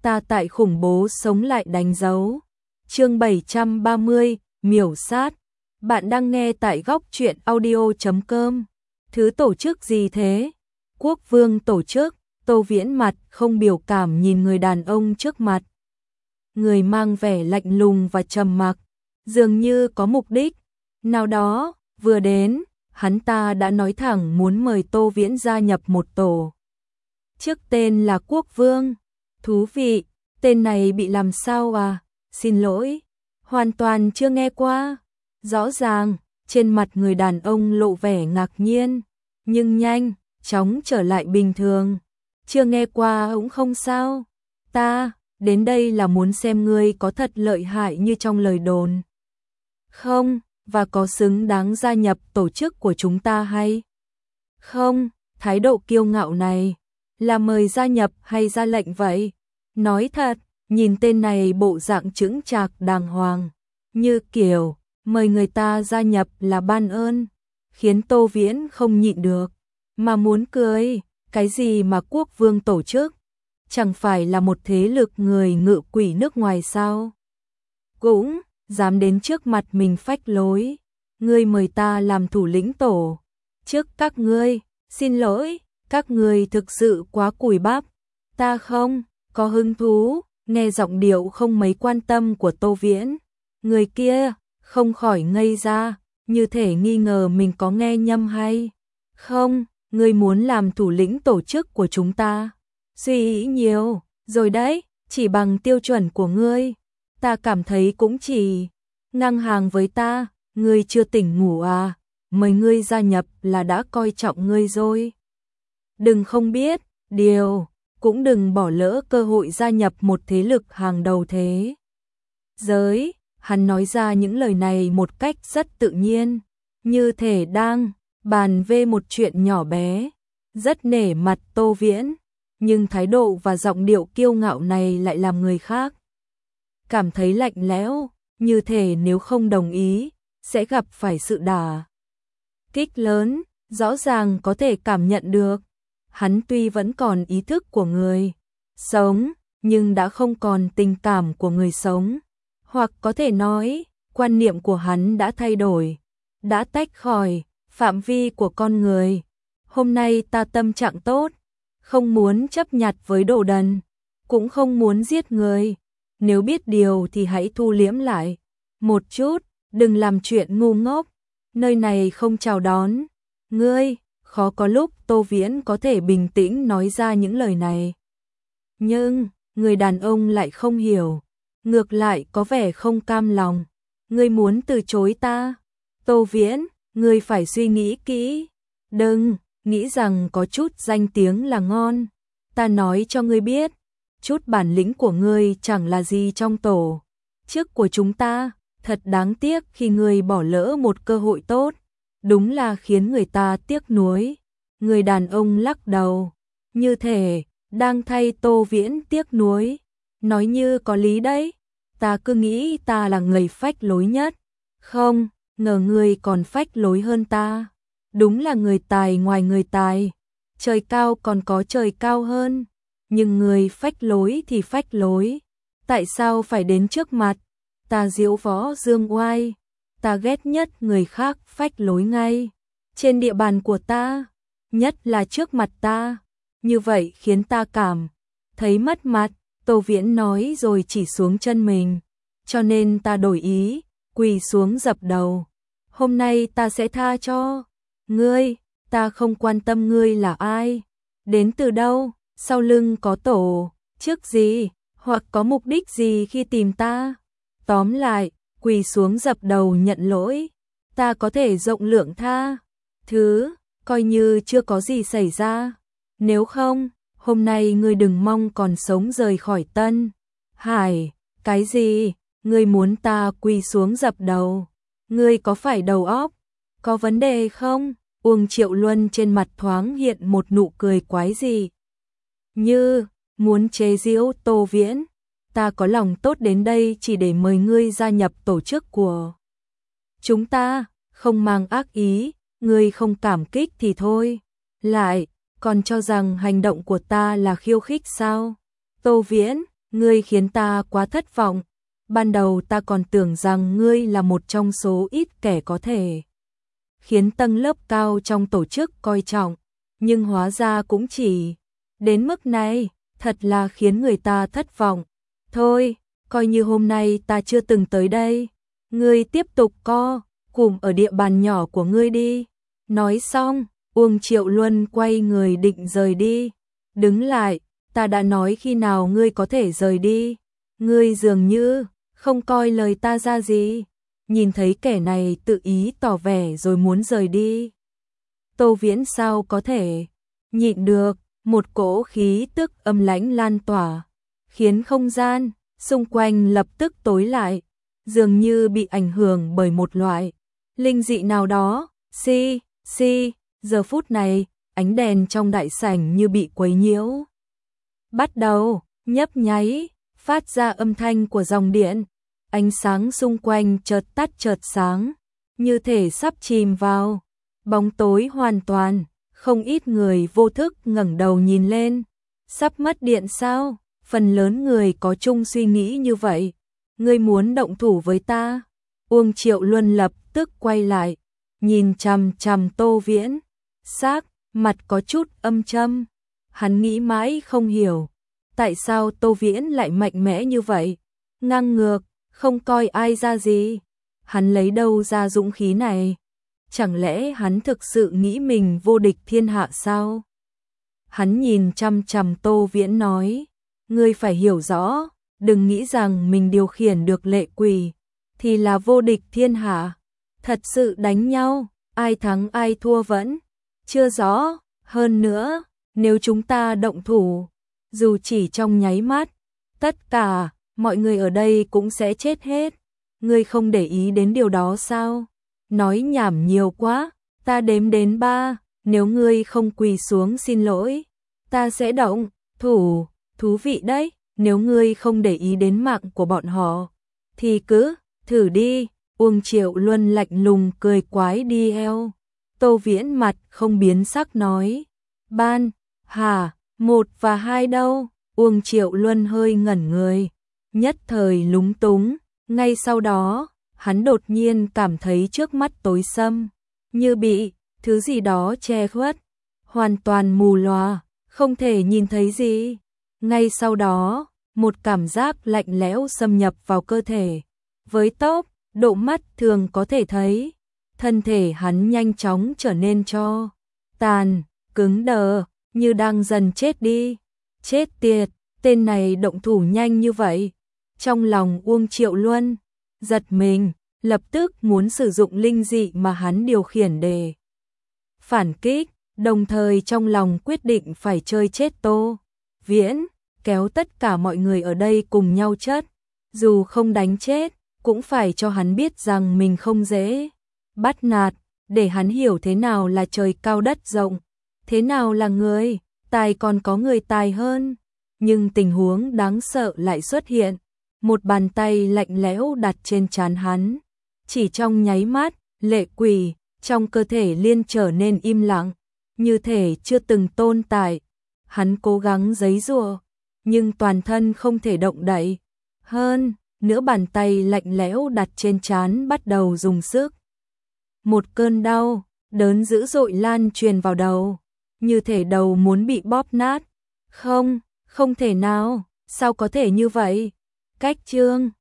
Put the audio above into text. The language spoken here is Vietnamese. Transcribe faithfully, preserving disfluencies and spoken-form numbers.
ta tại khủng bố sống lại đánh dấu. Chương bảy trăm ba mươi, miểu sát. Bạn đang nghe tại góc truyện audio chấm com. Thứ tổ chức gì thế? Quốc vương tổ chức. Tô Viễn mặt không biểu cảm nhìn người đàn ông trước mặt. Người mang vẻ lạnh lùng và trầm mặc, dường như có mục đích nào đó. Vừa đến, hắn ta đã nói thẳng muốn mời Tô Viễn gia nhập một tổ. Trước tên là Quốc vương. Thú vị, tên này bị làm sao à? Xin lỗi, hoàn toàn chưa nghe qua. Rõ ràng, trên mặt người đàn ông lộ vẻ ngạc nhiên, nhưng nhanh chóng trở lại bình thường. Chưa nghe qua cũng không sao. Ta đến đây là muốn xem ngươi có thật lợi hại như trong lời đồn không, và có xứng đáng gia nhập tổ chức của chúng ta hay không. Thái độ kiêu ngạo này là mời gia nhập hay ra lệnh vậy? Nói thật, nhìn tên này bộ dạng chững chạc đàng hoàng, như kiểu mời người ta gia nhập là ban ơn, khiến Tô Viễn không nhịn được mà muốn cười. Cái gì mà quốc vương tổ chức? Chẳng phải là một thế lực người ngự quỷ nước ngoài sao? Cũng dám đến trước mặt mình phách lối. Ngươi mời ta làm thủ lĩnh tổ chức các ngươi. Xin lỗi, các ngươi thực sự quá cùi bắp. Ta không có hứng thú. Nghe giọng điệu không mấy quan tâm của Tô Viễn, người kia không khỏi ngây ra, như thể nghi ngờ mình có nghe nhầm hay không. Ngươi muốn làm thủ lĩnh tổ chức của chúng ta? Suy nghĩ nhiều rồi đấy, chỉ bằng tiêu chuẩn của ngươi, ta cảm thấy cũng chỉ ngang hàng với ta. Ngươi chưa tỉnh ngủ à? Mời ngươi gia nhập là đã coi trọng ngươi rồi. Đừng không biết điều, cũng đừng bỏ lỡ cơ hội gia nhập một thế lực hàng đầu thế giới. Hắn nói ra những lời này một cách rất tự nhiên, như thể đang bàn về một chuyện nhỏ bé, rất nể mặt Tô Viễn, nhưng thái độ và giọng điệu kiêu ngạo này lại làm người khác cảm thấy lạnh lẽo, như thể nếu không đồng ý sẽ gặp phải sự đả kích lớn. Rõ ràng có thể cảm nhận được, hắn tuy vẫn còn ý thức của người sống, nhưng đã không còn tình cảm của người sống, hoặc có thể nói, quan niệm của hắn đã thay đổi, đã tách khỏi phạm vi của con người. Hôm nay ta tâm trạng tốt, không muốn chấp nhặt với đồ đần, cũng không muốn giết người. Nếu biết điều thì hãy thu liễm lại một chút, đừng làm chuyện ngu ngốc. Nơi này không chào đón ngươi. Khó có lúc Tô Viễn có thể bình tĩnh nói ra những lời này, nhưng người đàn ông lại không hiểu, ngược lại có vẻ không cam lòng. Ngươi muốn từ chối ta? Tô Viễn, ngươi phải suy nghĩ kỹ. Đừng nghĩ rằng có chút danh tiếng là ngon. Ta nói cho ngươi biết, chút bản lĩnh của ngươi chẳng là gì trong tổ chức của chúng ta. Thật đáng tiếc khi ngươi bỏ lỡ một cơ hội tốt, đúng là khiến người ta tiếc nuối. Người đàn ông lắc đầu, như thể đang thay Tô Viễn tiếc nuối, nói như có lý đấy. Ta cứ nghĩ ta là người phách lối nhất, không ngờ ngươi còn phách lối hơn ta. Đúng là người tài ngoài người tài, trời cao còn có trời cao hơn. Nhưng người phách lối thì phách lối, tại sao phải đến trước mặt ta diễu võ dương oai? Ta ghét nhất người khác phách lối ngay trên địa bàn của ta, nhất là trước mặt ta. Như vậy khiến ta cảm thấy mất mặt. Tô Viễn nói rồi chỉ xuống chân mình, cho nên ta đổi ý, quỳ xuống dập đầu. Hôm nay ta sẽ tha cho ngươi. Ta không quan tâm ngươi là ai, đến từ đâu, sau lưng có tổ chức gì, hoặc có mục đích gì khi tìm ta. Tóm lại, quỳ xuống dập đầu nhận lỗi. Ta có thể rộng lượng tha thứ, coi như chưa có gì xảy ra. Nếu không, hôm nay ngươi đừng mong còn sống rời khỏi Tân Hải. Cái gì? Ngươi muốn ta quỳ xuống dập đầu? Ngươi có phải đầu óc có vấn đề không? Uông Triệu Luân trên mặt thoáng hiện một nụ cười quái dị, như muốn chế giễu Tô Viễn. Ta có lòng tốt đến đây chỉ để mời ngươi gia nhập tổ chức của chúng ta, không mang ác ý. Ngươi không cảm kích thì thôi, lại còn cho rằng hành động của ta là khiêu khích sao? Tô Viễn, Ngươi khiến ta quá thất vọng. Ban đầu ta còn tưởng rằng ngươi là một trong số ít kẻ có thể khiến tầng lớp cao trong tổ chức coi trọng, nhưng hóa ra cũng chỉ đến mức này, thật là khiến người ta thất vọng. Thôi, coi như hôm nay ta chưa từng tới đây. Ngươi tiếp tục co cụm ở địa bàn nhỏ của ngươi đi. Nói xong, Uông Triệu Luân quay người định rời đi. Đứng lại, ta đã nói khi nào ngươi có thể rời đi. Ngươi dường như không coi lời ta ra gì. Nhìn thấy kẻ này tự ý tỏ vẻ rồi muốn rời đi. Tô Viễn sao có thể nhịn được, một cỗ khí tức âm lãnh lan tỏa, khiến không gian xung quanh lập tức tối lại, dường như bị ảnh hưởng bởi một loại linh dị nào đó. Si, si, giờ phút này, ánh đèn trong đại sảnh như bị quấy nhiễu. Bắt đầu nhấp nháy, phát ra âm thanh của dòng điện, ánh sáng xung quanh chợt tắt chợt sáng, như thể sắp chìm vào bóng tối hoàn toàn. Không ít người vô thức ngẩng đầu nhìn lên. Sắp mất điện sao? Phần lớn người có chung suy nghĩ như vậy. Ngươi muốn động thủ với ta? Uông Triệu Luân lập tức quay lại, nhìn chằm chằm Tô Viễn, sắc mặt có chút âm trầm. Hắn nghĩ mãi không hiểu, tại sao Tô Viễn lại mạnh mẽ như vậy, ngang ngược, không coi ai ra gì. Hắn lấy đâu ra dũng khí này? Chẳng lẽ hắn thực sự nghĩ mình vô địch thiên hạ sao? Hắn nhìn chăm chăm Tô Viễn nói, ngươi phải hiểu rõ, đừng nghĩ rằng mình điều khiển được lệ quỷ thì là vô địch thiên hạ. Thật sự đánh nhau, ai thắng ai thua vẫn chưa rõ. Hơn nữa, nếu chúng ta động thủ, dù chỉ trong nháy mắt, tất cả mọi người ở đây cũng sẽ chết hết. Ngươi không để ý đến điều đó sao? Nói nhảm nhiều quá, ta đếm đến ba, nếu ngươi không quỳ xuống xin lỗi, ta sẽ động thủ. Thú vị đấy, nếu ngươi không để ý đến mạng của bọn họ, thì cứ thử đi. Uông Triệu Luân lạnh lùng cười quái đi eo. Tô Viễn mặt không biến sắc nói, ban, hà, một và hai đâu? Uông Triệu Luân hơi ngẩn người, nhất thời lúng túng, ngay sau đó, hắn đột nhiên cảm thấy trước mắt tối sầm, như bị thứ gì đó che khuất, hoàn toàn mù lòa, không thể nhìn thấy gì. Ngay sau đó, một cảm giác lạnh lẽo xâm nhập vào cơ thể, với tốc độ mắt thường có thể thấy, thân thể hắn nhanh chóng trở nên tro tàn, cứng đờ, như đang dần chết đi. Chết tiệt, tên này động thủ nhanh như vậy. Trong lòng Uông Triệu Luân giật mình, lập tức muốn sử dụng linh dị mà hắn điều khiển để phản kích, đồng thời trong lòng quyết định phải chơi chết Tô Viễn, kéo tất cả mọi người ở đây cùng nhau chất, dù không đánh chết, cũng phải cho hắn biết rằng mình không dễ bắt nạt, để hắn hiểu thế nào là trời cao đất rộng, thế nào là người tài còn có người tài hơn. Nhưng tình huống đáng sợ lại xuất hiện, một bàn tay lạnh lẽo đặt trên trán hắn. Chỉ trong nháy mắt, lệ quỷ trong cơ thể Liên trở nên im lặng, như thể chưa từng tồn tại. Hắn cố gắng giãy giụa, nhưng toàn thân không thể động đậy. Hơn nữa bàn tay lạnh lẽo đặt trên trán bắt đầu dùng sức. Một cơn đau đớn dữ dội lan truyền vào đầu, như thể đầu muốn bị bóp nát. Không, không thể nào, sao có thể như vậy? Cách chương